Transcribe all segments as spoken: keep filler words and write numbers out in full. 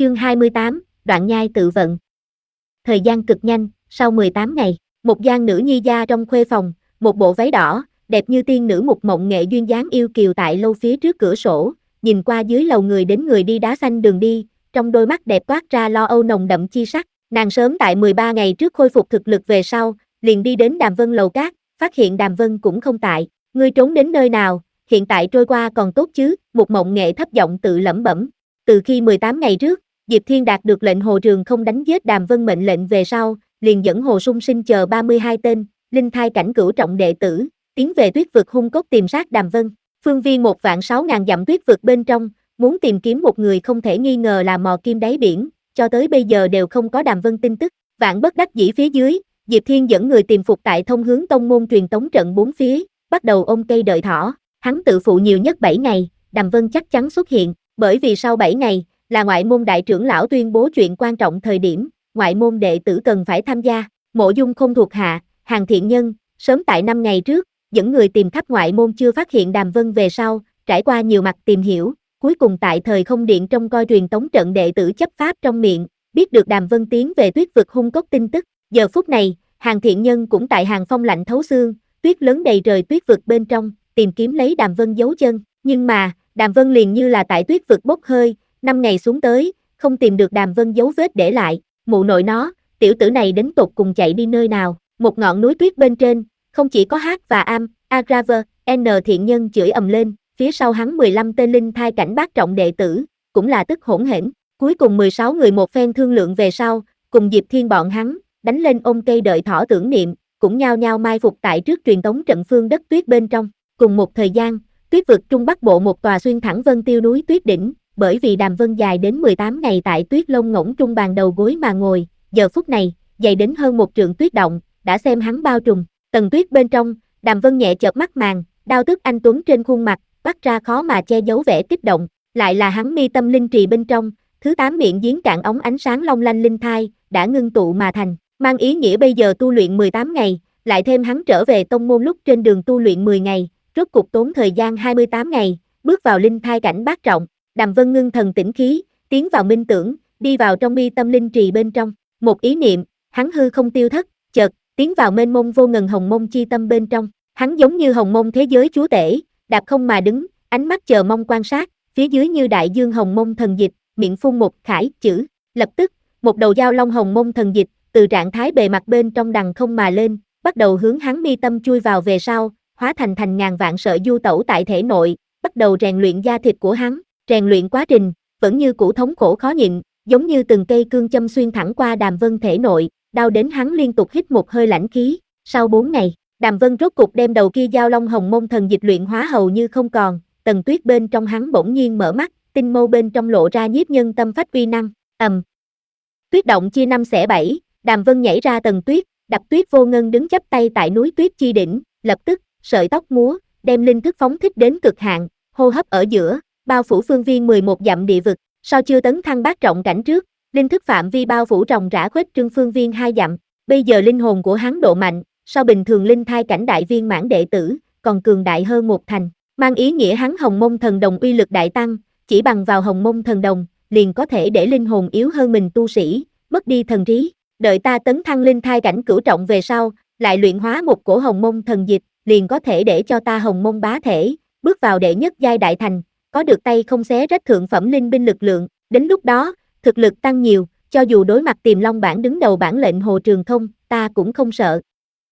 Chương hai mươi tám, Đoạn nhai tự vận. Thời gian cực nhanh, sau mười tám ngày, một gian nữ nhi gia trong khuê phòng, một bộ váy đỏ, đẹp như tiên nữ Mục Mộng Nghệ duyên dáng yêu kiều tại lâu phía trước cửa sổ, nhìn qua dưới lầu người đến người đi đá xanh đường đi, trong đôi mắt đẹp toát ra lo âu nồng đậm chi sắc. Nàng sớm tại mười ba ngày trước khôi phục thực lực về sau, liền đi đến Đàm Vân lầu cát, phát hiện Đàm Vân cũng không tại. Ngươi trốn đến nơi nào, hiện tại trôi qua còn tốt chứ? Mục Mộng Nghệ thấp giọng tự lẩm bẩm. Từ khi mười tám ngày trước, Diệp Thiên đạt được lệnh Hồ Trường không đánh giết Đàm Vân mệnh lệnh về sau, liền dẫn Hồ Sung Sinh chờ ba mươi hai tên linh thai cảnh cửu trọng đệ tử, tiến về tuyết vực hung cốc tìm sát Đàm Vân. Phương viên một vạn sáu ngàn dặm tuyết vực bên trong, muốn tìm kiếm một người không thể nghi ngờ là mò kim đáy biển, cho tới bây giờ đều không có Đàm Vân tin tức. Vạn bất đắc dĩ phía dưới, Diệp Thiên dẫn người tìm phục tại thông hướng tông môn truyền tống trận bốn phía, bắt đầu ôm cây đợi thỏ. Hắn tự phụ nhiều nhất bảy ngày, Đàm Vân chắc chắn xuất hiện, bởi vì sau bảy ngày là ngoại môn đại trưởng lão tuyên bố chuyện quan trọng thời điểm, ngoại môn đệ tử cần phải tham gia. Mộ Dung không thuộc hạ, Hàn Thiện Nhân, sớm tại năm ngày trước, dẫn người tìm khắp ngoại môn chưa phát hiện Đàm Vân về sau, trải qua nhiều mặt tìm hiểu, cuối cùng tại thời không điện trong coi truyền tống trận đệ tử chấp pháp trong miệng, biết được Đàm Vân tiến về tuyết vực hung cốc tin tức. Giờ phút này, Hàn Thiện Nhân cũng tại hàng phong lạnh thấu xương, tuyết lớn đầy trời tuyết vực bên trong, tìm kiếm lấy Đàm Vân dấu chân, nhưng mà, Đàm Vân liền như là tại tuyết vực bốc hơi, năm ngày xuống tới, không tìm được Đàm Vân dấu vết để lại. Mụ nội nó, tiểu tử này đến tột cùng chạy đi nơi nào? Một ngọn núi tuyết bên trên, không chỉ có Hát và Am, Agraver, N Thiện Nhân chửi ầm lên, phía sau hắn mười lăm tên linh thai cảnh bát trọng đệ tử, cũng là tức hỗn hển. Cuối cùng mười sáu người một phen thương lượng về sau, cùng Diệp Thiên bọn hắn, đánh lên ôm cây đợi thỏ tưởng niệm, cũng nhao nhao mai phục tại trước truyền tống trận phương đất tuyết bên trong. Cùng một thời gian, tuyết vực trung bắc bộ một tòa xuyên thẳng vân tiêu núi tuyết đỉnh, bởi vì Đàm Vân dài đến mười tám ngày tại tuyết lông ngỗng trung bàn đầu gối mà ngồi, giờ phút này, dày đến hơn một trượng tuyết động, đã xem hắn bao trùm. Tầng tuyết bên trong, Đàm Vân nhẹ chợp mắt màng, đao tức anh tuấn trên khuôn mặt, bắt ra khó mà che giấu vẻ kích động, lại là hắn mi tâm linh trì bên trong, thứ tám miệng giếng cạn ống ánh sáng long lanh linh thai, đã ngưng tụ mà thành, mang ý nghĩa bây giờ tu luyện mười tám ngày, lại thêm hắn trở về tông môn lúc trên đường tu luyện mười ngày, rốt cục tốn thời gian hai mươi tám ngày, bước vào linh thai cảnh bát trọng. Đàm Vân ngưng thần tĩnh khí, tiến vào minh tưởng, đi vào trong mi tâm linh trì bên trong, một ý niệm, hắn hư không tiêu thất, chợt tiến vào mênh mông vô ngần hồng mông chi tâm bên trong, hắn giống như hồng mông thế giới chúa tể, đạp không mà đứng, ánh mắt chờ mong quan sát, phía dưới như đại dương hồng mông thần dịch, miệng phun một khải chữ, lập tức, một đầu dao long hồng mông thần dịch, từ trạng thái bề mặt bên trong đằng không mà lên, bắt đầu hướng hắn mi tâm chui vào về sau, hóa thành thành ngàn vạn sợi du tẩu tại thể nội, bắt đầu rèn luyện da thịt của hắn. Rèn luyện quá trình, vẫn như cũ thống khổ khó nhịn, giống như từng cây cương châm xuyên thẳng qua Đàm Vân thể nội, đau đến hắn liên tục hít một hơi lãnh khí. Sau bốn ngày, Đàm Vân rốt cục đem đầu kia dao long hồng mông thần dịch luyện hóa hầu như không còn, tầng tuyết bên trong hắn bỗng nhiên mở mắt, tinh mâu bên trong lộ ra nhiếp nhân tâm phách uy năng, ầm. Tuyết động chia năm xẻ bảy, Đàm Vân nhảy ra tầng tuyết, đập tuyết vô ngân đứng chắp tay tại núi tuyết chi đỉnh, lập tức, sợi tóc múa, đem linh thức phóng thích đến cực hạn, hô hấp ở giữa, bao phủ phương viên mười một dặm địa vực, so chưa tấn thăng bát trọng cảnh trước, linh thức phạm vi bao phủ ròng rã khuếch trương phương viên hai dặm, bây giờ linh hồn của hắn độ mạnh, so bình thường linh thai cảnh đại viên mãn đệ tử, còn cường đại hơn một thành, mang ý nghĩa hắn hồng mông thần đồng uy lực đại tăng, chỉ bằng vào hồng mông thần đồng, liền có thể để linh hồn yếu hơn mình tu sĩ, mất đi thần trí, đợi ta tấn thăng linh thai cảnh cửu trọng về sau, lại luyện hóa một cổ hồng mông thần dịch, liền có thể để cho ta hồng mông bá thể, bước vào đệ nhất giai đại thành, có được tay không xé rách thượng phẩm linh binh lực lượng, đến lúc đó, thực lực tăng nhiều, cho dù đối mặt Tiềm Long bản đứng đầu bản lệnh Hồ Trường không, ta cũng không sợ.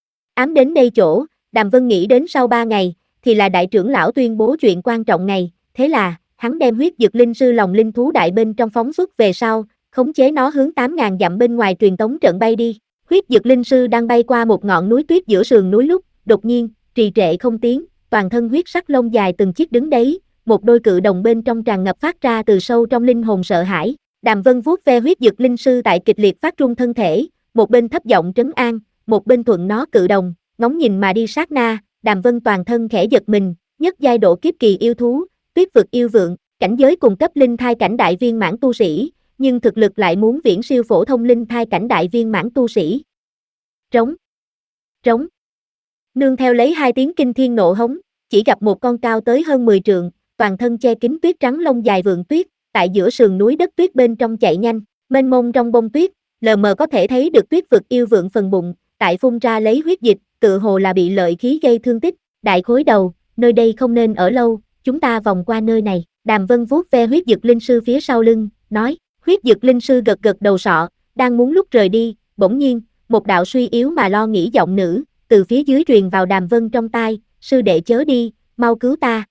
Ám đến đây chỗ, Đàm Vân nghĩ đến sau ba ngày, thì là đại trưởng lão tuyên bố chuyện quan trọng này, thế là, hắn đem huyết dực linh sư lòng linh thú đại bên trong phóng xuất về sau, khống chế nó hướng tám ngàn dặm bên ngoài truyền tống trận bay đi. Huyết dực linh sư đang bay qua một ngọn núi tuyết giữa sườn núi lúc, đột nhiên, trì trệ không tiếng, toàn thân huyết sắc lông dài từng chiếc đứng đấy, một đôi cự đồng bên trong tràn ngập phát ra từ sâu trong linh hồn sợ hãi. Đàm Vân vuốt ve huyết dực linh sư tại kịch liệt phát run thân thể, một bên thấp giọng trấn an, một bên thuận nó cự đồng, ngóng nhìn mà đi sát na, Đàm Vân toàn thân khẽ giật mình, nhất giai độ kiếp kỳ yêu thú, tuyết vực yêu vượng, cảnh giới cùng cấp linh thai cảnh đại viên mãn tu sĩ, nhưng thực lực lại muốn viễn siêu phổ thông linh thai cảnh đại viên mãn tu sĩ. Trống, trống. Nương theo lấy hai tiếng kinh thiên nộ hống, chỉ gặp một con cao tới hơn mười trượng, toàn thân che kín tuyết trắng lông dài vượng tuyết, tại giữa sườn núi đất tuyết bên trong chạy nhanh, mênh mông trong bông tuyết, lờ mờ có thể thấy được tuyết vực yêu vượng phần bụng, tại phun ra lấy huyết dịch, tự hồ là bị lợi khí gây thương tích, đại khối đầu, nơi đây không nên ở lâu, chúng ta vòng qua nơi này, Đàm Vân vuốt ve huyết dực linh sư phía sau lưng, nói, huyết dực linh sư gật gật đầu sọ, đang muốn lúc rời đi, bỗng nhiên, một đạo suy yếu mà lo nghĩ giọng nữ, từ phía dưới truyền vào Đàm Vân trong tai, sư đệ chớ đi, mau cứu ta.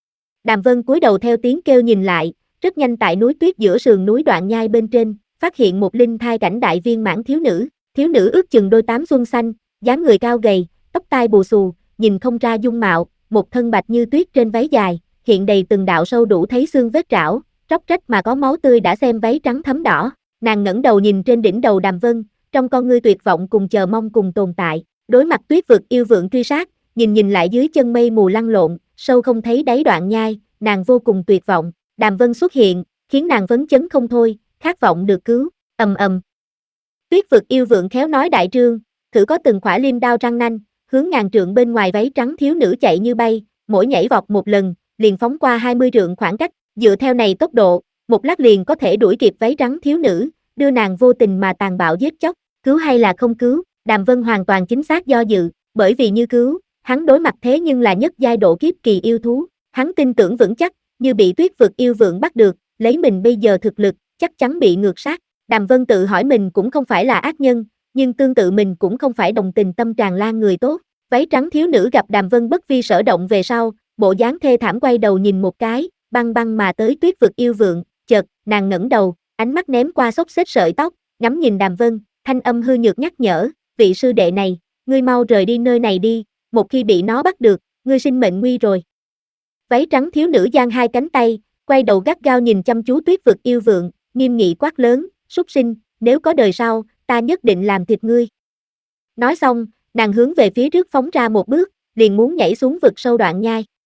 Đàm Vân cúi đầu theo tiếng kêu nhìn lại, rất nhanh tại núi tuyết giữa sườn núi đoạn nhai bên trên, phát hiện một linh thai cảnh đại viên mãn thiếu nữ, thiếu nữ ước chừng đôi tám xuân xanh, dáng người cao gầy, tóc tai bù xù, nhìn không ra dung mạo, một thân bạch như tuyết trên váy dài, hiện đầy từng đạo sâu đủ thấy xương vết rảo, róc rách mà có máu tươi đã xem váy trắng thấm đỏ, nàng ngẩng đầu nhìn trên đỉnh đầu Đàm Vân, trong con ngươi tuyệt vọng cùng chờ mong cùng tồn tại, đối mặt tuyết vực yêu vượng truy sát, nhìn nhìn lại dưới chân mây mù lăn lộn, sâu không thấy đáy đoạn nhai, nàng vô cùng tuyệt vọng, Đàm Vân xuất hiện, khiến nàng phấn chấn không thôi, khát vọng được cứu, ầm ầm. Tuyết vực yêu vượng khéo nói đại trương, thử có từng khỏa liêm đao răng nanh, hướng ngàn trượng bên ngoài váy trắng thiếu nữ chạy như bay, mỗi nhảy vọt một lần, liền phóng qua hai mươi trượng khoảng cách, dựa theo này tốc độ, một lát liền có thể đuổi kịp váy trắng thiếu nữ, đưa nàng vô tình mà tàn bạo giết chóc, cứu hay là không cứu, Đàm Vân hoàn toàn chính xác do dự, bởi vì như cứu, hắn đối mặt thế nhưng là nhất giai độ kiếp kỳ yêu thú, hắn tin tưởng vững chắc, như bị tuyết vực yêu vượng bắt được, lấy mình bây giờ thực lực, chắc chắn bị ngược sát. Đàm Vân tự hỏi mình cũng không phải là ác nhân, nhưng tương tự mình cũng không phải đồng tình tâm tràn lan người tốt. Váy trắng thiếu nữ gặp Đàm Vân bất vi sở động về sau, bộ dáng thê thảm quay đầu nhìn một cái, băng băng mà tới tuyết vực yêu vượng, chợt, nàng ngẩng đầu, ánh mắt ném qua xốc xếch sợi tóc, ngắm nhìn Đàm Vân, thanh âm hư nhược nhắc nhở, vị sư đệ này, ngươi mau rời đi nơi này đi, một khi bị nó bắt được, ngươi sinh mệnh nguy rồi. Váy trắng thiếu nữ giang hai cánh tay, quay đầu gắt gao nhìn chăm chú tuyết vực yêu vượng, nghiêm nghị quát lớn, súc sinh, nếu có đời sau, ta nhất định làm thịt ngươi. Nói xong, nàng hướng về phía trước phóng ra một bước, liền muốn nhảy xuống vực sâu đoạn nhai.